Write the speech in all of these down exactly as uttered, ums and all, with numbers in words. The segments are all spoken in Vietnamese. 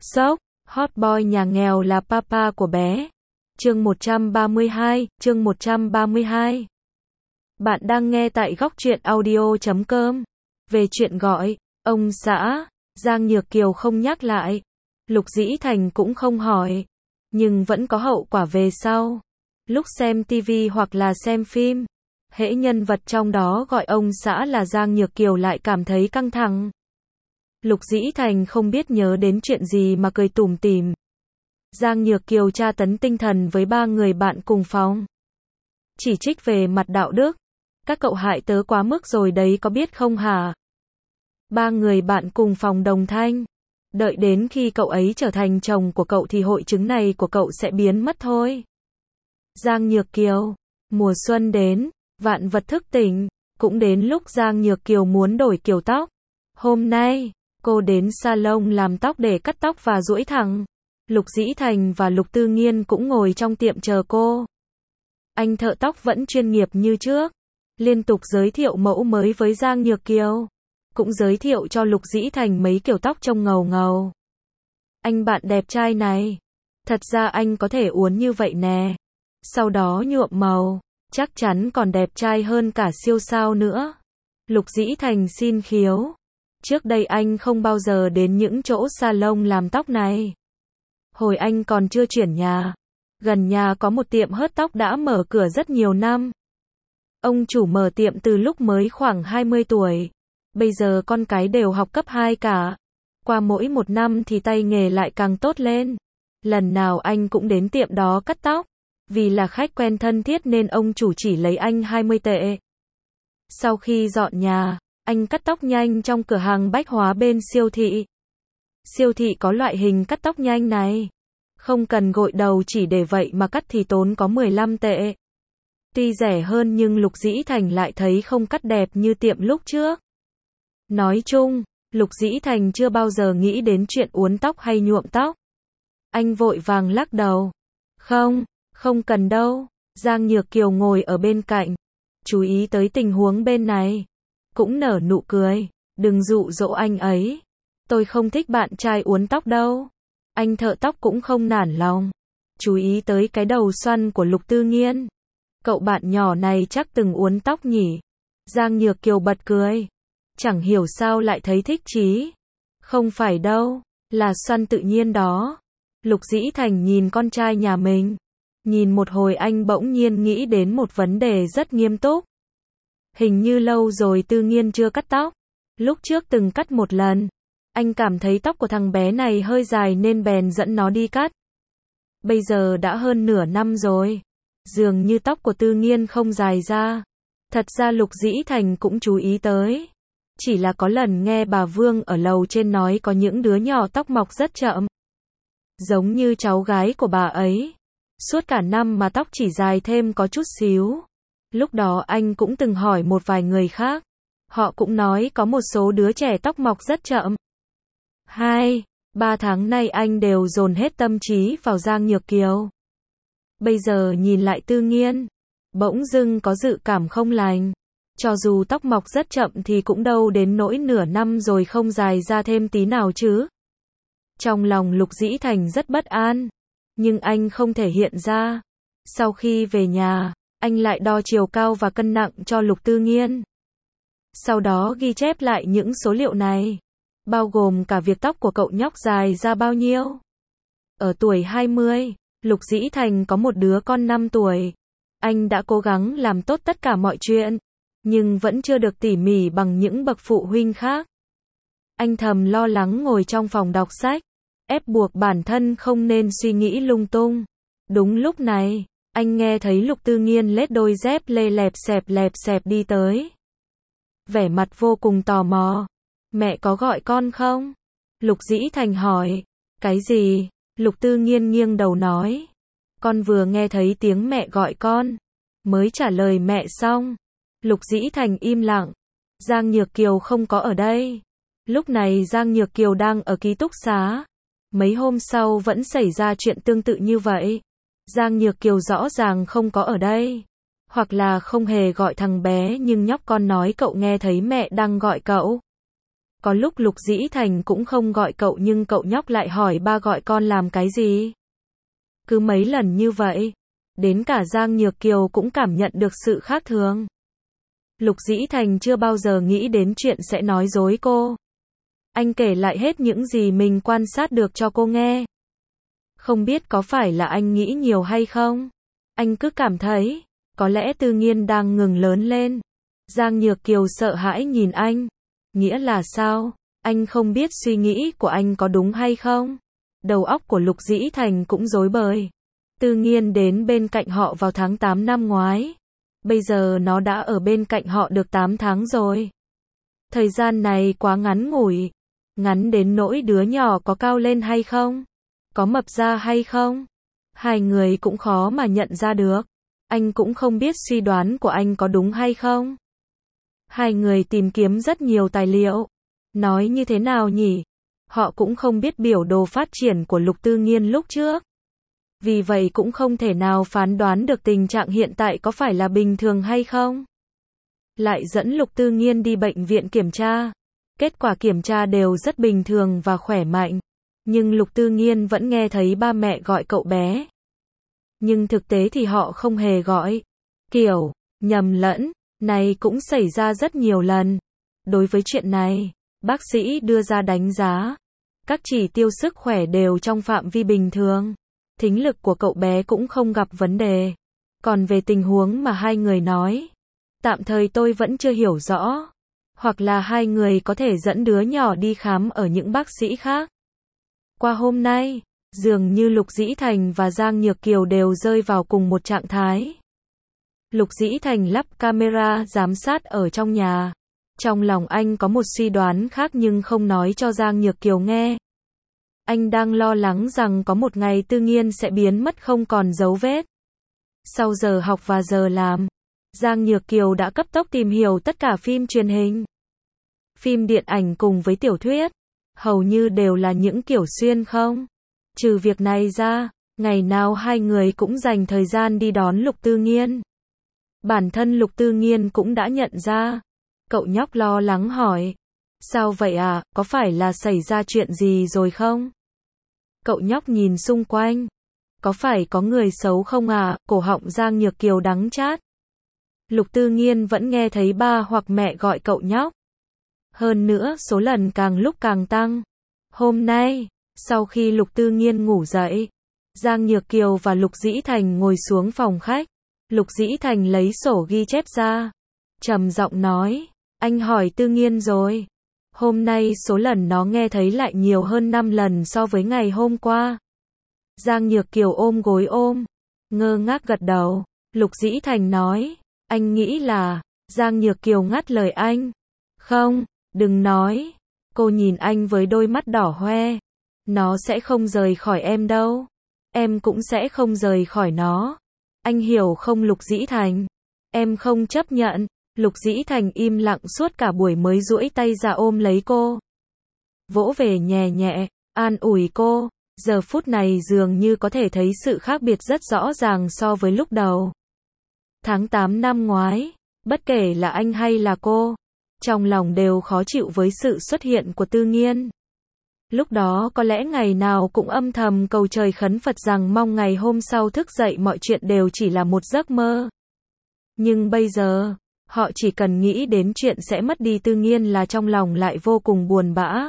Sốc, hot boy nhà nghèo là papa của bé. Chương một trăm ba mươi hai, chương một trăm ba mươi hai. Bạn đang nghe tại góc truyện audio chấm com. Về chuyện gọi, ông xã, Giang Nhược Kiều không nhắc lại. Lục Dĩ Thành cũng không hỏi. Nhưng vẫn có hậu quả về sau. Lúc xem tivi hoặc là xem phim, hễ nhân vật trong đó gọi ông xã là Giang Nhược Kiều lại cảm thấy căng thẳng. Lục Dĩ Thành không biết nhớ đến chuyện gì mà cười tủm tỉm. Giang Nhược Kiều tra tấn tinh thần với ba người bạn cùng phòng. Chỉ trích về mặt đạo đức. Các cậu hại tớ quá mức rồi đấy có biết không hả? Ba người bạn cùng phòng đồng thanh. Đợi đến khi cậu ấy trở thành chồng của cậu thì hội chứng này của cậu sẽ biến mất thôi. Giang Nhược Kiều. Mùa xuân đến, vạn vật thức tỉnh. Cũng đến lúc Giang Nhược Kiều muốn đổi kiểu tóc. Hôm nay, cô đến salon làm tóc để cắt tóc và duỗi thẳng. Lục Dĩ Thành và Lục Tư Nghiên cũng ngồi trong tiệm chờ cô. Anh thợ tóc vẫn chuyên nghiệp như trước. Liên tục giới thiệu mẫu mới với Giang Nhược Kiều. Cũng giới thiệu cho Lục Dĩ Thành mấy kiểu tóc trông ngầu ngầu. Anh bạn đẹp trai này. Thật ra anh có thể uốn như vậy nè. Sau đó nhuộm màu. Chắc chắn còn đẹp trai hơn cả siêu sao nữa. Lục Dĩ Thành xin khiếu. Trước đây anh không bao giờ đến những chỗ salon làm tóc này. Hồi anh còn chưa chuyển nhà. Gần nhà có một tiệm hớt tóc đã mở cửa rất nhiều năm. Ông chủ mở tiệm từ lúc mới khoảng hai mươi tuổi. Bây giờ con cái đều học cấp hai cả. Qua mỗi một năm thì tay nghề lại càng tốt lên. Lần nào anh cũng đến tiệm đó cắt tóc. Vì là khách quen thân thiết nên ông chủ chỉ lấy anh hai mươi tệ. Sau khi dọn nhà, anh cắt tóc nhanh trong cửa hàng bách hóa bên siêu thị. Siêu thị có loại hình cắt tóc nhanh này. Không cần gội đầu, chỉ để vậy mà cắt thì tốn có mười lăm tệ. Tuy rẻ hơn nhưng Lục Dĩ Thành lại thấy không cắt đẹp như tiệm lúc trước. Nói chung, Lục Dĩ Thành chưa bao giờ nghĩ đến chuyện uốn tóc hay nhuộm tóc. Anh vội vàng lắc đầu. Không, không cần đâu. Giang Nhược Kiều ngồi ở bên cạnh. Chú ý tới tình huống bên này. Cũng nở nụ cười. Đừng dụ dỗ anh ấy. Tôi không thích bạn trai uốn tóc đâu. Anh thợ tóc cũng không nản lòng. Chú ý tới cái đầu xoăn của Lục Tư Nghiên. Cậu bạn nhỏ này chắc từng uốn tóc nhỉ. Giang Nhược Kiều bật cười. Chẳng hiểu sao lại thấy thích chí. Không phải đâu, là xoăn tự nhiên đó. Lục Dĩ Thành nhìn con trai nhà mình. Nhìn một hồi anh bỗng nhiên nghĩ đến một vấn đề rất nghiêm túc. Hình như lâu rồi Tư Nghiên chưa cắt tóc. Lúc trước từng cắt một lần. Anh cảm thấy tóc của thằng bé này hơi dài nên bèn dẫn nó đi cắt. Bây giờ đã hơn nửa năm rồi. Dường như tóc của Tư Nghiên không dài ra. Thật ra Lục Dĩ Thành cũng chú ý tới. Chỉ là có lần nghe bà Vương ở lầu trên nói có những đứa nhỏ tóc mọc rất chậm. Giống như cháu gái của bà ấy. Suốt cả năm mà tóc chỉ dài thêm có chút xíu. Lúc đó anh cũng từng hỏi một vài người khác. Họ cũng nói có một số đứa trẻ tóc mọc rất chậm. Hai, ba tháng nay anh đều dồn hết tâm trí vào Giang Nhược Kiều. Bây giờ nhìn lại Tư Nghiên, bỗng dưng có dự cảm không lành. Cho dù tóc mọc rất chậm thì cũng đâu đến nỗi nửa năm rồi không dài ra thêm tí nào chứ. Trong lòng Lục Dĩ Thành rất bất an, nhưng anh không thể hiện ra. Sau khi về nhà, anh lại đo chiều cao và cân nặng cho Lục Tư Nghiên. Sau đó ghi chép lại những số liệu này, bao gồm cả việc tóc của cậu nhóc dài ra bao nhiêu. Ở tuổi hai mươi, Lục Dĩ Thành có một đứa con năm tuổi. Anh đã cố gắng làm tốt tất cả mọi chuyện, nhưng vẫn chưa được tỉ mỉ bằng những bậc phụ huynh khác. Anh thầm lo lắng ngồi trong phòng đọc sách, ép buộc bản thân không nên suy nghĩ lung tung. Đúng lúc này, anh nghe thấy Lục Tư Nghiên lết đôi dép lê lẹp xẹp lẹp xẹp đi tới. Vẻ mặt vô cùng tò mò. Mẹ có gọi con không? Lục Dĩ Thành hỏi. Cái gì? Lục Tư Nghiên nghiêng đầu nói. Con vừa nghe thấy tiếng mẹ gọi con. Mới trả lời mẹ xong. Lục Dĩ Thành im lặng. Giang Nhược Kiều không có ở đây. Lúc này Giang Nhược Kiều đang ở ký túc xá. Mấy hôm sau vẫn xảy ra chuyện tương tự như vậy. Giang Nhược Kiều rõ ràng không có ở đây. Hoặc là không hề gọi thằng bé nhưng nhóc con nói cậu nghe thấy mẹ đang gọi cậu. Có lúc Lục Dĩ Thành cũng không gọi cậu nhưng cậu nhóc lại hỏi ba gọi con làm cái gì. Cứ mấy lần như vậy, đến cả Giang Nhược Kiều cũng cảm nhận được sự khác thường. Lục Dĩ Thành chưa bao giờ nghĩ đến chuyện sẽ nói dối cô. Anh kể lại hết những gì mình quan sát được cho cô nghe. Không biết có phải là anh nghĩ nhiều hay không? Anh cứ cảm thấy, có lẽ Tư Nghiên đang ngừng lớn lên. Giang Nhược Kiều sợ hãi nhìn anh. Nghĩa là sao? Anh không biết suy nghĩ của anh có đúng hay không? Đầu óc của Lục Dĩ Thành cũng rối bời. Tư Nghiên đến bên cạnh họ vào tháng tám năm ngoái. Bây giờ nó đã ở bên cạnh họ được tám tháng rồi. Thời gian này quá ngắn ngủi. Ngắn đến nỗi đứa nhỏ có cao lên hay không? Có mập ra hay không? Hai người cũng khó mà nhận ra được. Anh cũng không biết suy đoán của anh có đúng hay không. Hai người tìm kiếm rất nhiều tài liệu. Nói như thế nào nhỉ? Họ cũng không biết biểu đồ phát triển của Lục Tư Nghiên lúc trước. Vì vậy cũng không thể nào phán đoán được tình trạng hiện tại có phải là bình thường hay không. Lại dẫn Lục Tư Nghiên đi bệnh viện kiểm tra. Kết quả kiểm tra đều rất bình thường và khỏe mạnh. Nhưng Lục Tư Nghiên vẫn nghe thấy ba mẹ gọi cậu bé. Nhưng thực tế thì họ không hề gọi. Kiểu, nhầm lẫn, này cũng xảy ra rất nhiều lần. Đối với chuyện này, bác sĩ đưa ra đánh giá. Các chỉ tiêu sức khỏe đều trong phạm vi bình thường. Thính lực của cậu bé cũng không gặp vấn đề. Còn về tình huống mà hai người nói, tạm thời tôi vẫn chưa hiểu rõ. Hoặc là hai người có thể dẫn đứa nhỏ đi khám ở những bác sĩ khác. Qua hôm nay, dường như Lục Dĩ Thành và Giang Nhược Kiều đều rơi vào cùng một trạng thái. Lục Dĩ Thành lắp camera giám sát ở trong nhà. Trong lòng anh có một suy đoán khác nhưng không nói cho Giang Nhược Kiều nghe. Anh đang lo lắng rằng có một ngày Tư Nghiên sẽ biến mất không còn dấu vết. Sau giờ học và giờ làm, Giang Nhược Kiều đã cấp tốc tìm hiểu tất cả phim truyền hình, phim điện ảnh cùng với tiểu thuyết. Hầu như đều là những kiểu xuyên không. Trừ việc này ra, ngày nào hai người cũng dành thời gian đi đón Lục Tư Nghiên. Bản thân Lục Tư Nghiên cũng đã nhận ra. Cậu nhóc lo lắng hỏi. Sao vậy à, có phải là xảy ra chuyện gì rồi không? Cậu nhóc nhìn xung quanh. Có phải có người xấu không à, cổ họng Giang Nhược Kiều đắng chát. Lục Tư Nghiên vẫn nghe thấy ba hoặc mẹ gọi cậu nhóc. Hơn nữa số lần càng lúc càng tăng. Hôm nay, sau khi Lục Tư Nghiên ngủ dậy, Giang Nhược Kiều và Lục Dĩ Thành ngồi xuống phòng khách. Lục Dĩ Thành lấy sổ ghi chép ra. Trầm giọng nói, anh hỏi Tư Nghiên rồi. Hôm nay số lần nó nghe thấy lại nhiều hơn năm lần so với ngày hôm qua. Giang Nhược Kiều ôm gối ôm, ngơ ngác gật đầu. Lục Dĩ Thành nói, anh nghĩ là, Giang Nhược Kiều ngắt lời anh. Không, đừng nói. Cô nhìn anh với đôi mắt đỏ hoe. Nó sẽ không rời khỏi em đâu. Em cũng sẽ không rời khỏi nó. Anh hiểu không Lục Dĩ Thành? Em không chấp nhận. Lục Dĩ Thành im lặng suốt cả buổi mới duỗi tay ra ôm lấy cô. Vỗ về nhẹ nhẹ, an ủi cô. Giờ phút này dường như có thể thấy sự khác biệt rất rõ ràng so với lúc đầu. Tháng tám năm ngoái, bất kể là anh hay là cô, trong lòng đều khó chịu với sự xuất hiện của Tư Nghiên. Lúc đó có lẽ ngày nào cũng âm thầm cầu trời khấn Phật rằng mong ngày hôm sau thức dậy mọi chuyện đều chỉ là một giấc mơ. Nhưng bây giờ, họ chỉ cần nghĩ đến chuyện sẽ mất đi Tư Nghiên là trong lòng lại vô cùng buồn bã.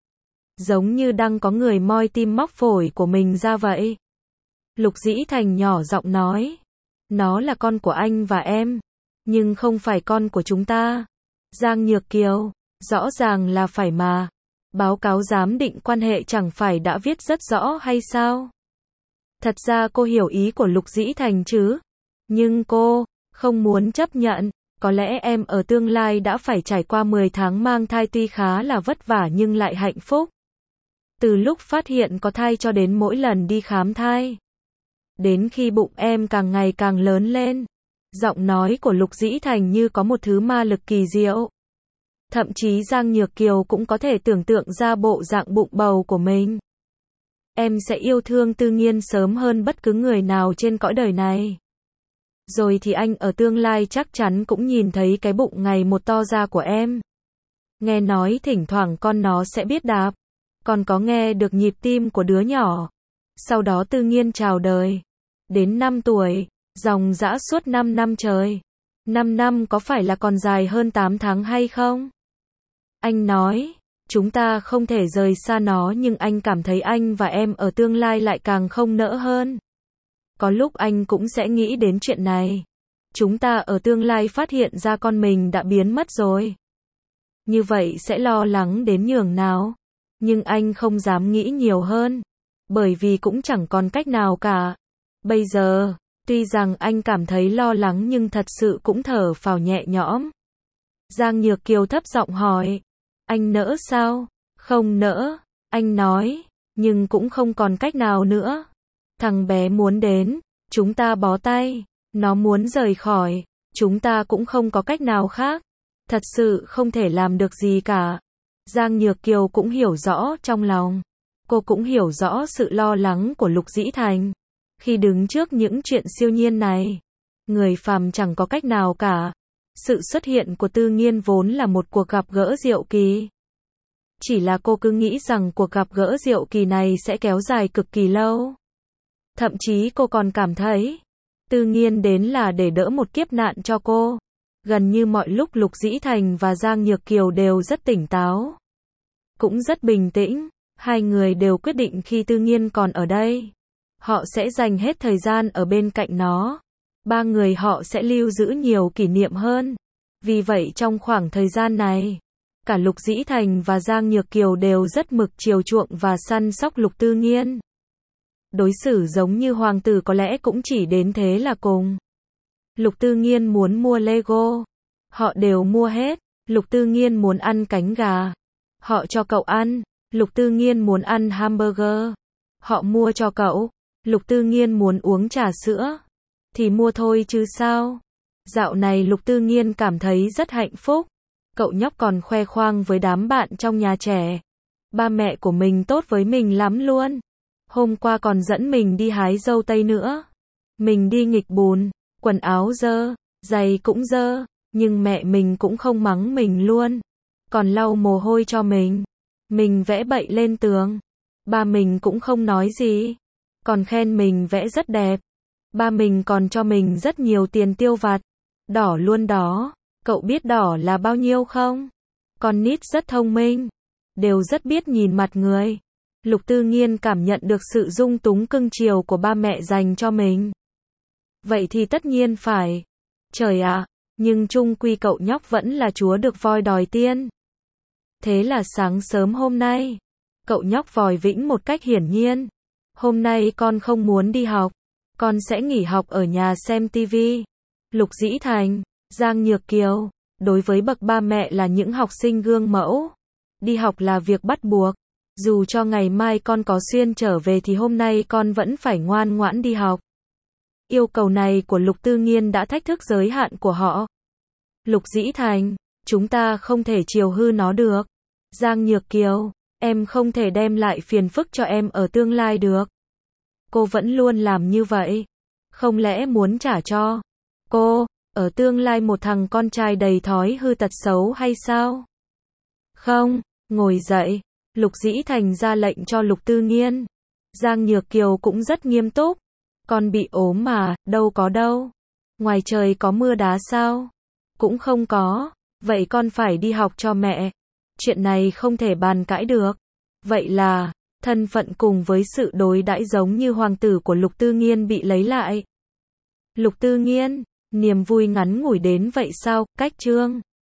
Giống như đang có người moi tim móc phổi của mình ra vậy. Lục Dĩ Thành nhỏ giọng nói. Nó là con của anh và em. Nhưng không phải con của chúng ta. Giang Nhược Kiều. Rõ ràng là phải mà. Báo cáo giám định quan hệ chẳng phải đã viết rất rõ hay sao? Thật ra cô hiểu ý của Lục Dĩ Thành chứ. Nhưng cô không muốn chấp nhận. Có lẽ em ở tương lai đã phải trải qua mười tháng mang thai tuy khá là vất vả nhưng lại hạnh phúc. Từ lúc phát hiện có thai cho đến mỗi lần đi khám thai. Đến khi bụng em càng ngày càng lớn lên. Giọng nói của Lục Dĩ Thành như có một thứ ma lực kỳ diệu. Thậm chí Giang Nhược Kiều cũng có thể tưởng tượng ra bộ dạng bụng bầu của mình. Em sẽ yêu thương Tư Nghiên sớm hơn bất cứ người nào trên cõi đời này. Rồi thì anh ở tương lai chắc chắn cũng nhìn thấy cái bụng ngày một to ra của em. Nghe nói thỉnh thoảng con nó sẽ biết đạp. Con có nghe được nhịp tim của đứa nhỏ. Sau đó Tư Nghiên chào đời. Đến năm tuổi, dòng dã suốt năm năm trời. năm năm có phải là còn dài hơn tám tháng hay không? Anh nói, chúng ta không thể rời xa nó nhưng anh cảm thấy anh và em ở tương lai lại càng không nỡ hơn. Có lúc anh cũng sẽ nghĩ đến chuyện này. Chúng ta ở tương lai phát hiện ra con mình đã biến mất rồi. Như vậy sẽ lo lắng đến nhường nào. Nhưng anh không dám nghĩ nhiều hơn. Bởi vì cũng chẳng còn cách nào cả. Bây giờ, tuy rằng anh cảm thấy lo lắng nhưng thật sự cũng thở phào nhẹ nhõm. Giang Nhược Kiều thấp giọng hỏi. Anh nỡ sao? Không nỡ, anh nói. Nhưng cũng không còn cách nào nữa. Thằng bé muốn đến, chúng ta bó tay. Nó muốn rời khỏi, chúng ta cũng không có cách nào khác. Thật sự không thể làm được gì cả. Giang Nhược Kiều cũng hiểu rõ trong lòng. Cô cũng hiểu rõ sự lo lắng của Lục Dĩ Thành. Khi đứng trước những chuyện siêu nhiên này, người phàm chẳng có cách nào cả. Sự xuất hiện của Tư Nghiên vốn là một cuộc gặp gỡ diệu kỳ. Chỉ là cô cứ nghĩ rằng cuộc gặp gỡ diệu kỳ này sẽ kéo dài cực kỳ lâu. Thậm chí cô còn cảm thấy Tư Nghiên đến là để đỡ một kiếp nạn cho cô. Gần như mọi lúc Lục Dĩ Thành và Giang Nhược Kiều đều rất tỉnh táo. Cũng rất bình tĩnh. Hai người đều quyết định khi Tư Nghiên còn ở đây, họ sẽ dành hết thời gian ở bên cạnh nó. Ba người họ sẽ lưu giữ nhiều kỷ niệm hơn. Vì vậy trong khoảng thời gian này, cả Lục Dĩ Thành và Giang Nhược Kiều đều rất mực chiều chuộng và săn sóc Lục Tư Nghiên. Đối xử giống như hoàng tử có lẽ cũng chỉ đến thế là cùng. Lục Tư Nghiên muốn mua Lego, họ đều mua hết. Lục Tư Nghiên muốn ăn cánh gà, họ cho cậu ăn. Lục Tư Nghiên muốn ăn hamburger, họ mua cho cậu. Lục Tư Nghiên muốn uống trà sữa, thì mua thôi chứ sao. Dạo này Lục Tư Nghiên cảm thấy rất hạnh phúc. Cậu nhóc còn khoe khoang với đám bạn trong nhà trẻ. Ba mẹ của mình tốt với mình lắm luôn. Hôm qua còn dẫn mình đi hái dâu tây nữa. Mình đi nghịch bùn, quần áo dơ, giày cũng dơ, nhưng mẹ mình cũng không mắng mình luôn. Còn lau mồ hôi cho mình. Mình vẽ bậy lên tường. Ba mình cũng không nói gì. Còn khen mình vẽ rất đẹp. Ba mình còn cho mình rất nhiều tiền tiêu vặt. Đỏ luôn đó. Cậu biết đỏ là bao nhiêu không? Con nít rất thông minh. Đều rất biết nhìn mặt người. Lục Tư Nghiên cảm nhận được sự dung túng cưng chiều của ba mẹ dành cho mình. Vậy thì tất nhiên phải. Trời ạ, nhưng chung quy cậu nhóc vẫn là chúa được voi đòi tiên. Thế là sáng sớm hôm nay, cậu nhóc vòi vĩnh một cách hiển nhiên. Hôm nay con không muốn đi học. Con sẽ nghỉ học ở nhà xem tivi. Lục Dĩ Thành, Giang Nhược Kiều, đối với bậc ba mẹ là những học sinh gương mẫu. Đi học là việc bắt buộc. Dù cho ngày mai con có xuyên trở về thì hôm nay con vẫn phải ngoan ngoãn đi học. Yêu cầu này của Lục Tư Nghiên đã thách thức giới hạn của họ. Lục Dĩ Thành, chúng ta không thể chiều hư nó được. Giang Nhược Kiều, em không thể đem lại phiền phức cho em ở tương lai được. Cô vẫn luôn làm như vậy. Không lẽ muốn trả cho cô, ở tương lai một thằng con trai đầy thói hư tật xấu hay sao? Không, ngồi dậy. Lục Dĩ Thành ra lệnh cho Lục Tư Nghiên. Giang Nhược Kiều cũng rất nghiêm túc. Con bị ốm mà, đâu có đâu. Ngoài trời có mưa đá sao? Cũng không có. Vậy con phải đi học cho mẹ. Chuyện này không thể bàn cãi được. Vậy là, thân phận cùng với sự đối đãi giống như hoàng tử của Lục Tư Nghiên bị lấy lại. Lục Tư Nghiên, niềm vui ngắn ngủi đến vậy sao? Cách chương